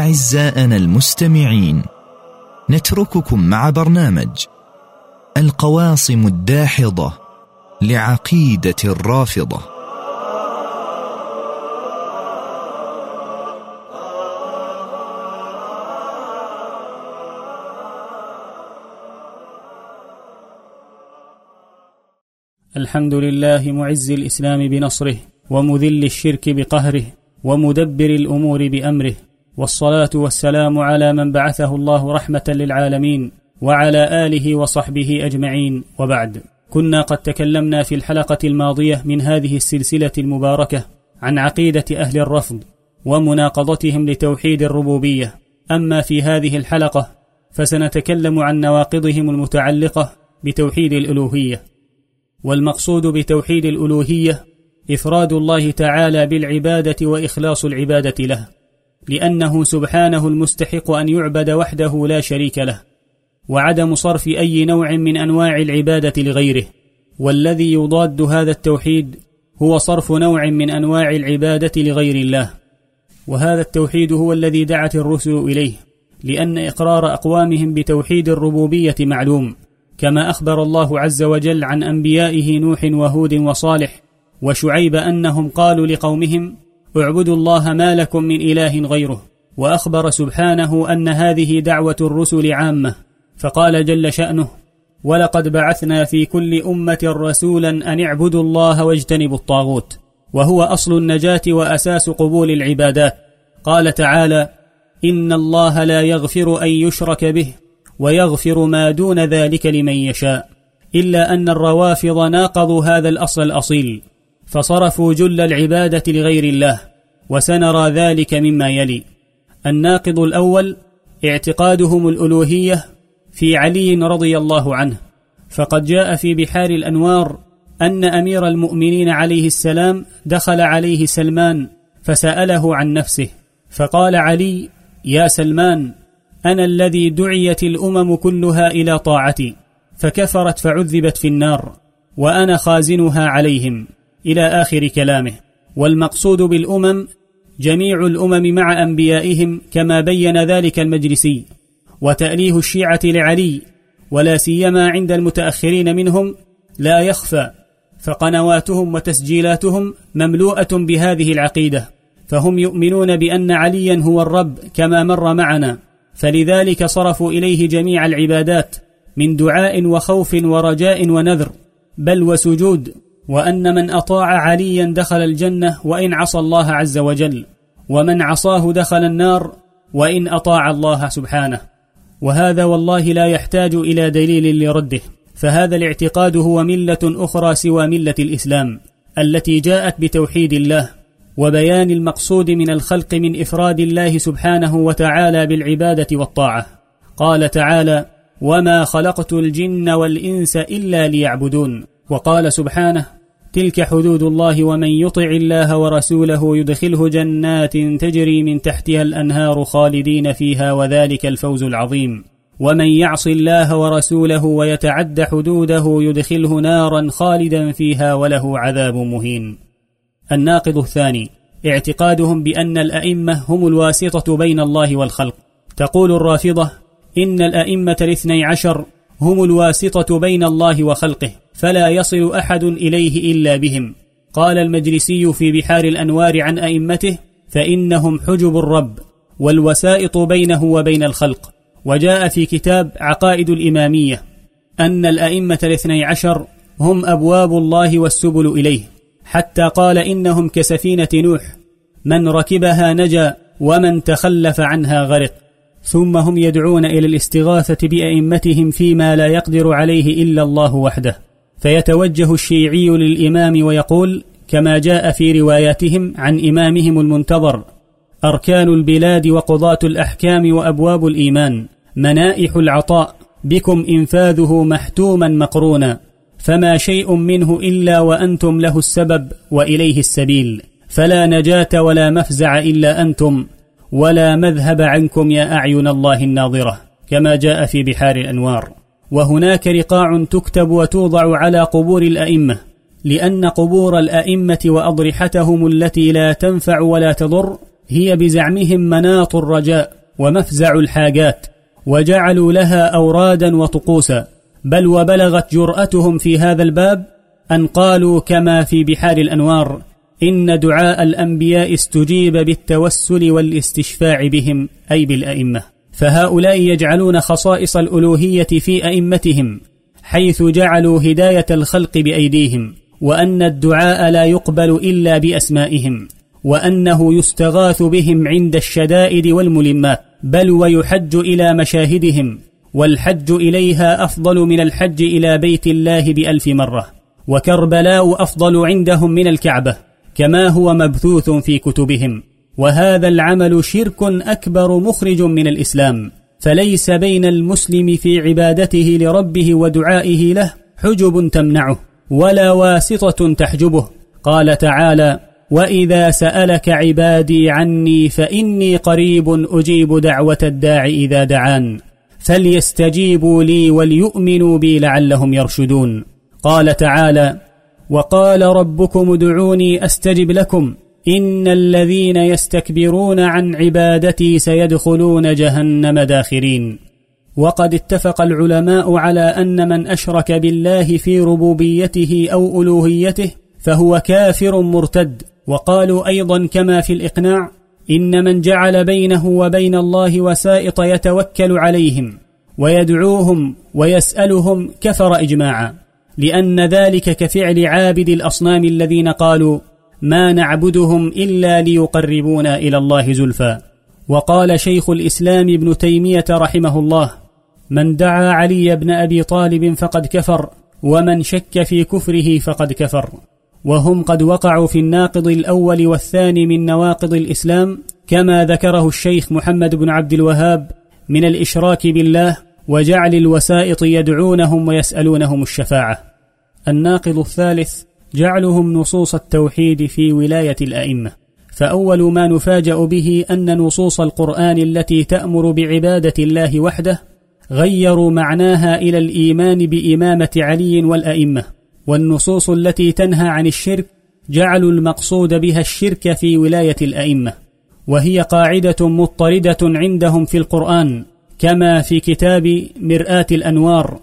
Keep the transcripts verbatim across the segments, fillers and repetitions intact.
أعزائنا المستمعين، نترككم مع برنامج القواصم الداحضة لعقيدة الرافضة. الحمد لله معز الإسلام بنصره، ومذل الشرك بقهره، ومدبر الأمور بأمره، والصلاة والسلام على من بعثه الله رحمة للعالمين، وعلى آله وصحبه أجمعين، وبعد. كنا قد تكلمنا في الحلقة الماضية من هذه السلسلة المباركة عن عقيدة أهل الرفض ومناقضتهم لتوحيد الربوبية. أما في هذه الحلقة فسنتكلم عن نواقضهم المتعلقة بتوحيد الألوهية. والمقصود بتوحيد الألوهية إفراد الله تعالى بالعبادة وإخلاص العبادة له، لأنه سبحانه المستحق أن يعبد وحده لا شريك له، وعدم صرف أي نوع من أنواع العبادة لغيره. والذي يضاد هذا التوحيد هو صرف نوع من أنواع العبادة لغير الله، وهذا التوحيد هو الذي دعت الرسل إليه، لأن إقرار أقوامهم بتوحيد الربوبية معلوم، كما أخبر الله عز وجل عن أنبيائه نوح وهود وصالح وشعيب أنهم قالوا لقومهم: اعبدوا الله ما لكم من إله غيره. وأخبر سبحانه أن هذه دعوة الرسل عامة، فقال جل شأنه: ولقد بعثنا في كل أمة رسولا أن اعبدوا الله واجتنبوا الطاغوت، وهو أصل النجاة وأساس قبول العبادات. قال تعالى: إن الله لا يغفر أن يشرك به ويغفر ما دون ذلك لمن يشاء، إلا أن الروافض ناقضوا هذا الأصل الأصيل، فصرفوا جل العبادة لغير الله، وسنرى ذلك مما يلي. الناقض الأول اعتقادهم الألوهية في علي رضي الله عنه، فقد جاء في بحار الأنوار أن أمير المؤمنين عليه السلام دخل عليه سلمان فسأله عن نفسه، فقال علي: يا سلمان، أنا الذي دعيت الأمم كلها إلى طاعتي، فكفرت فعذبت في النار، وأنا خازنها عليهم، إلى آخر كلامه. والمقصود بالأمم جميع الأمم مع أنبيائهم، كما بين ذلك المجلسي. وتأليه الشيعة لعلي ولا سيما عند المتأخرين منهم لا يخفى، فقنواتهم وتسجيلاتهم مملوءة بهذه العقيدة، فهم يؤمنون بأن عليا هو الرب كما مر معنا، فلذلك صرفوا إليه جميع العبادات من دعاء وخوف ورجاء ونذر بل وسجود، وأن من أطاع عليا دخل الجنة وإن عصى الله عز وجل، ومن عصاه دخل النار وإن أطاع الله سبحانه. وهذا والله لا يحتاج إلى دليل لرده، فهذا الاعتقاد هو ملة أخرى سوى ملة الإسلام التي جاءت بتوحيد الله وبيان المقصود من الخلق من إفراد الله سبحانه وتعالى بالعبادة والطاعة. قال تعالى: وما خلقت الجن والإنس إلا ليعبدون. وقال سبحانه: تلك حدود الله ومن يطع الله ورسوله يدخله جنات تجري من تحتها الأنهار خالدين فيها وذلك الفوز العظيم، ومن يعص الله ورسوله ويتعد حدوده يدخله نارا خالدا فيها وله عذاب مهين. الناقض الثاني اعتقادهم بأن الأئمة هم الواسطة بين الله والخلق. تقول الرافضة: إن الأئمة الاثني عشر هم الواسطة بين الله وخلقه، فلا يصل أحد إليه إلا بهم. قال المجلسي في بحار الأنوار عن أئمته: فإنهم حجب الرب والوسائط بينه وبين الخلق. وجاء في كتاب عقائد الإمامية أن الأئمة الاثني عشر هم أبواب الله والسبل إليه، حتى قال: إنهم كسفينة نوح، من ركبها نجا ومن تخلف عنها غرق. ثم هم يدعون إلى الاستغاثة بأئمتهم فيما لا يقدر عليه إلا الله وحده، فيتوجه الشيعي للإمام ويقول كما جاء في رواياتهم عن إمامهم المنتظر: أركان البلاد وقضاة الأحكام وأبواب الإيمان، منائح العطاء، بكم إنفاذه محتوما مقرونا، فما شيء منه إلا وأنتم له السبب وإليه السبيل، فلا نجاة ولا مفزع إلا أنتم، ولا مذهب عنكم يا أعين الله الناظرة، كما جاء في بحار الأنوار. وهناك رقاع تكتب وتوضع على قبور الأئمة، لأن قبور الأئمة وأضرحتهم التي لا تنفع ولا تضر هي بزعمهم مناط الرجاء ومفزع الحاجات، وجعلوا لها أورادا وطقوسا، بل وبلغت جرأتهم في هذا الباب أن قالوا كما في بحار الأنوار: إن دعاء الأنبياء استجيب بالتوسل والاستشفاع بهم، أي بالأئمة. فهؤلاء يجعلون خصائص الألوهية في أئمتهم، حيث جعلوا هداية الخلق بأيديهم، وأن الدعاء لا يقبل إلا بأسمائهم، وأنه يستغاث بهم عند الشدائد والملمات، بل ويحج إلى مشاهدهم، والحج إليها أفضل من الحج إلى بيت الله بألف مرة، وكربلاء أفضل عندهم من الكعبة، كما هو مبثوث في كتبهم. وهذا العمل شرك أكبر مخرج من الإسلام، فليس بين المسلم في عبادته لربه ودعائه له حجب تمنعه، ولا واسطة تحجبه. قال تعالى: وإذا سألك عبادي عني فإني قريب أجيب دعوة الداع إذا دعان فليستجيبوا لي وليؤمنوا بي لعلهم يرشدون. قال تعالى: وقال ربكم ادعوني أستجب لكم إن الذين يستكبرون عن عبادتي سيدخلون جهنم داخرين. وقد اتفق العلماء على أن من أشرك بالله في ربوبيته أو ألوهيته فهو كافر مرتد. وقالوا أيضا كما في الإقناع: إن من جعل بينه وبين الله وسائط يتوكل عليهم ويدعوهم ويسألهم كفر إجماعا، لأن ذلك كفعل عابد الأصنام الذين قالوا: ما نعبدهم إلا ليقربونا إلى الله زلفى. وقال شيخ الإسلام ابن تيمية رحمه الله: من دعا علي بن أبي طالب فقد كفر، ومن شك في كفره فقد كفر. وهم قد وقعوا في الناقض الأول والثاني من نواقض الإسلام، كما ذكره الشيخ محمد بن عبد الوهاب من الإشراك بالله وجعل الوسائط يدعونهم ويسألونهم الشفاعة. الناقض الثالث جعلهم نصوص التوحيد في ولاية الأئمة. فأول ما نفاجأ به أن نصوص القرآن التي تأمر بعبادة الله وحده غيروا معناها إلى الإيمان بإمامة علي والأئمة، والنصوص التي تنهى عن الشرك جعلوا المقصود بها الشرك في ولاية الأئمة، وهي قاعدة مضطردة عندهم في القرآن، كما في كتاب مرآة الأنوار: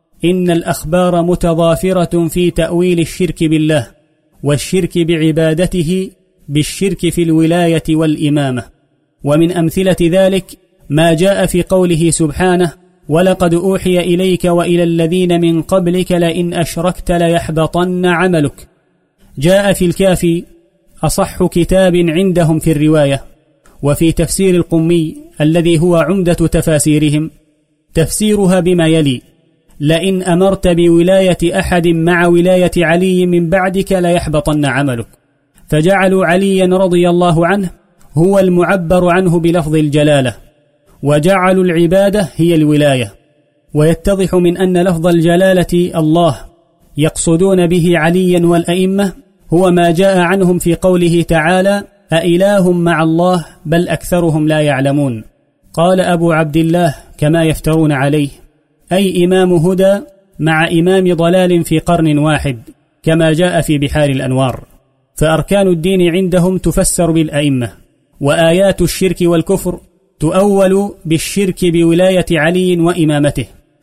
إن الأخبار متضافرة في تأويل الشرك بالله والشرك بعبادته بالشرك في الولاية والإمامة. ومن أمثلة ذلك ما جاء في قوله سبحانه: ولقد أوحي إليك وإلى الذين من قبلك لئن أشركت ليحبطن عملك. جاء في الكافي أصح كتاب عندهم في الرواية. وفي تفسير القمي الذي هو عمدة تفاسيرهم تفسيرها بما يلي: لئن أمرت بولاية أحد مع ولاية علي من بعدك ليحبطن عملك. فجعلوا عليا رضي الله عنه هو المعبر عنه بلفظ الجلالة، وجعلوا العبادة هي الولاية. ويتضح من أن لفظ الجلالة الله يقصدون به عليا والأئمة هو ما جاء عنهم في قوله تعالى: أإله مع الله بل أكثرهم لا يعلمون. قال أبو عبد الله كما يفترون عليه: أي إمام هدى مع إمام ضلال في قرن واحد، كما جاء في بحار الأنوار. فأركان الدين عندهم تفسر بالأئمة، وآيات الشرك والكفر تؤول بالشرك بولاية علي وإمامته.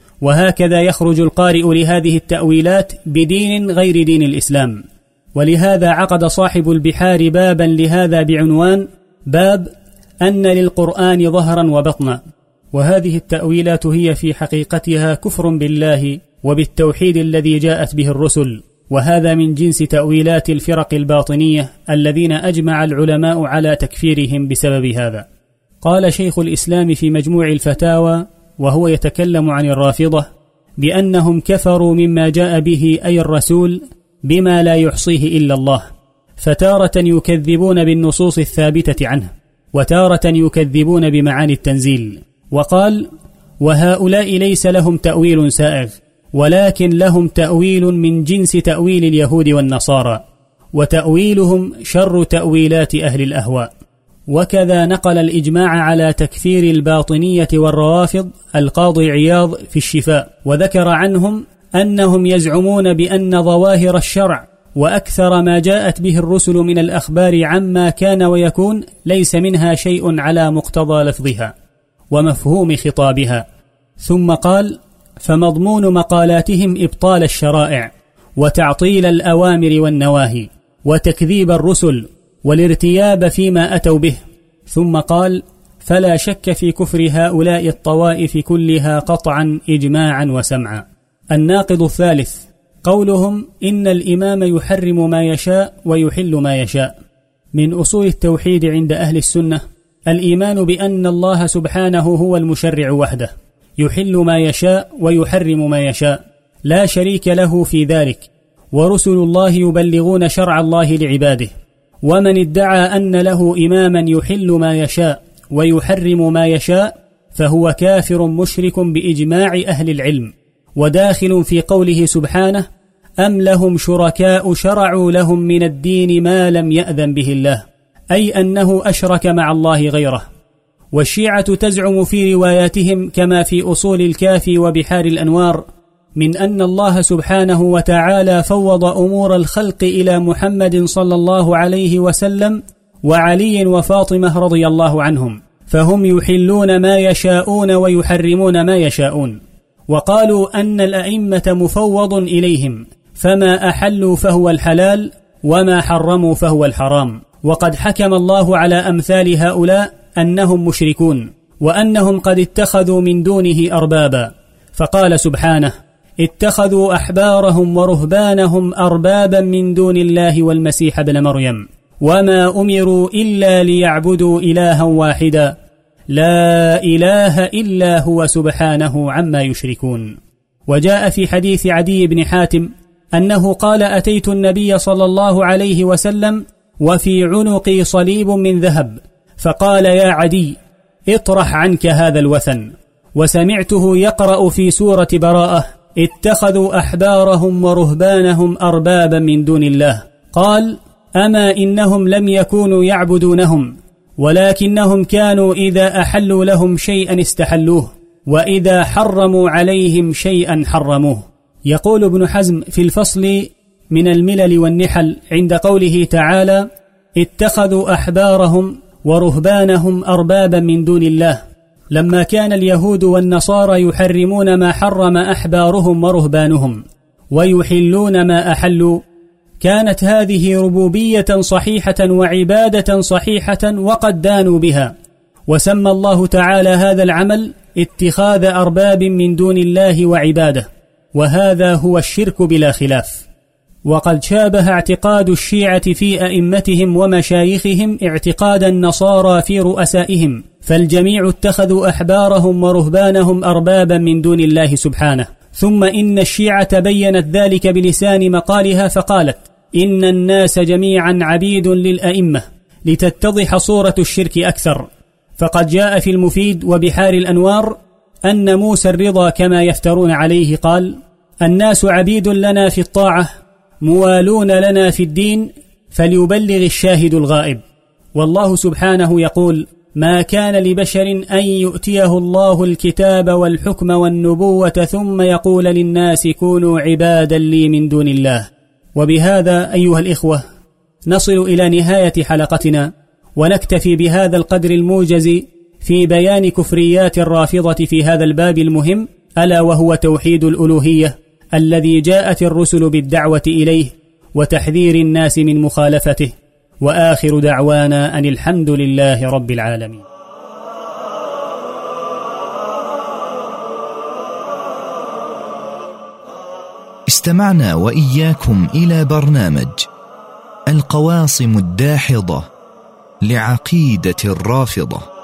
وهكذا يخرج القارئ لهذه التأويلات بدين غير دين الإسلام. ولهذا عقد صاحب البحار بابا لهذا بعنوان: باب أن للقرآن ظهرا وبطنا. وهذه التأويلات هي في حقيقتها كفر بالله وبالتوحيد الذي جاءت به الرسل، وهذا من جنس تأويلات الفرق الباطنية الذين أجمع العلماء على تكفيرهم بسبب هذا. قال شيخ الإسلام في مجموع الفتاوى وهو يتكلم عن الرافضة بأنهم كفروا مما جاء به أي الرسول بما لا يحصيه إلا الله، فتارة يكذبون بالنصوص الثابتة عنه، وتارة يكذبون بمعاني التنزيل. وقال: وهؤلاء ليس لهم تأويل سائغ، ولكن لهم تأويل من جنس تأويل اليهود والنصارى، وتأويلهم شر تأويلات أهل الأهواء. وكذا نقل الإجماع على تكفير الباطنية والروافض القاضي عياض في الشفاء، وذكر عنهم أنهم يزعمون بأن ظواهر الشرع وأكثر ما جاءت به الرسل من الأخبار عما كان ويكون ليس منها شيء على مقتضى لفظها ومفهوم خطابها. ثم قال: فمضمون مقالاتهم إبطال الشرائع وتعطيل الأوامر والنواهي وتكذيب الرسل والارتياب فيما أتوا به. ثم قال: فلا شك في كفر هؤلاء الطوائف كلها قطعا إجماعا وسمعا. الناقض الثالث قولهم إن الإمام يحرم ما يشاء ويحل ما يشاء. من أصول التوحيد عند أهل السنة الإيمان بأن الله سبحانه هو المشرع وحده، يحل ما يشاء ويحرم ما يشاء، لا شريك له في ذلك، ورسل الله يبلغون شرع الله لعباده. ومن ادعى أن له إماما يحل ما يشاء ويحرم ما يشاء فهو كافر مشرك بإجماع أهل العلم، وداخل في قوله سبحانه: أم لهم شركاء شرعوا لهم من الدين ما لم يأذن به الله، أي أنه أشرك مع الله غيره. والشيعة تزعم في رواياتهم كما في أصول الكافي وبحار الأنوار من أن الله سبحانه وتعالى فوض أمور الخلق إلى محمد صلى الله عليه وسلم وعلي وفاطمة رضي الله عنهم، فهم يحلون ما يشاءون ويحرمون ما يشاءون. وقالوا أن الأئمة مفوض إليهم، فما أحلوا فهو الحلال وما حرموا فهو الحرام. وقد حكم الله على أمثال هؤلاء أنهم مشركون، وأنهم قد اتخذوا من دونه أربابا، فقال سبحانه: اتخذوا أحبارهم ورهبانهم أربابا من دون الله والمسيح ابن مريم وما أمروا إلا ليعبدوا إلها واحدا لا إله إلا هو سبحانه عما يشركون. وجاء في حديث عدي بن حاتم أنه قال: أتيت النبي صلى الله عليه وسلم وفي عنقي صليب من ذهب، فقال: يا عدي اطرح عنك هذا الوثن. وسمعته يقرأ في سورة براءة: اتخذوا أحبارهم ورهبانهم أربابا من دون الله. قال: أما إنهم لم يكونوا يعبدونهم، ولكنهم كانوا إذا أحلوا لهم شيئا استحلوه، وإذا حرموا عليهم شيئا حرموه. يقول ابن حزم في الفصل من الملل والنحل عند قوله تعالى: اتخذوا أحبارهم ورهبانهم أربابا من دون الله، لما كان اليهود والنصارى يحرمون ما حرم أحبارهم ورهبانهم ويحلون ما أحلوا، كانت هذه ربوبية صحيحة وعبادة صحيحة وقد دانوا بها. وسمى الله تعالى هذا العمل اتخاذ أرباب من دون الله وعباده، وهذا هو الشرك بلا خلاف. وقد شابه اعتقاد الشيعة في أئمتهم ومشايخهم اعتقاد النصارى في رؤسائهم، فالجميع اتخذوا أحبارهم ورهبانهم أربابا من دون الله سبحانه. ثم إن الشيعة بينت ذلك بلسان مقالها فقالت: إن الناس جميعا عبيد للأئمة، لتتضح صورة الشرك أكثر. فقد جاء في المفيد وبحار الأنوار أن موسى الرضا كما يفترون عليه قال: الناس عبيد لنا في الطاعة موالون لنا في الدين، فليبلغ الشاهد الغائب. والله سبحانه يقول: ما كان لبشر أن يؤتيه الله الكتاب والحكم والنبوة ثم يقول للناس كونوا عبادا لي من دون الله. وبهذا أيها الإخوة نصل إلى نهاية حلقتنا، ونكتفي بهذا القدر الموجز في بيان كفريات الرافضة في هذا الباب المهم، ألا وهو توحيد الألوهية الذي جاءت الرسل بالدعوة إليه وتحذير الناس من مخالفته. وآخر دعوانا أن الحمد لله رب العالمين. استمعنا وإياكم إلى برنامج القواصم الداحضة لعقيدة الرافضة.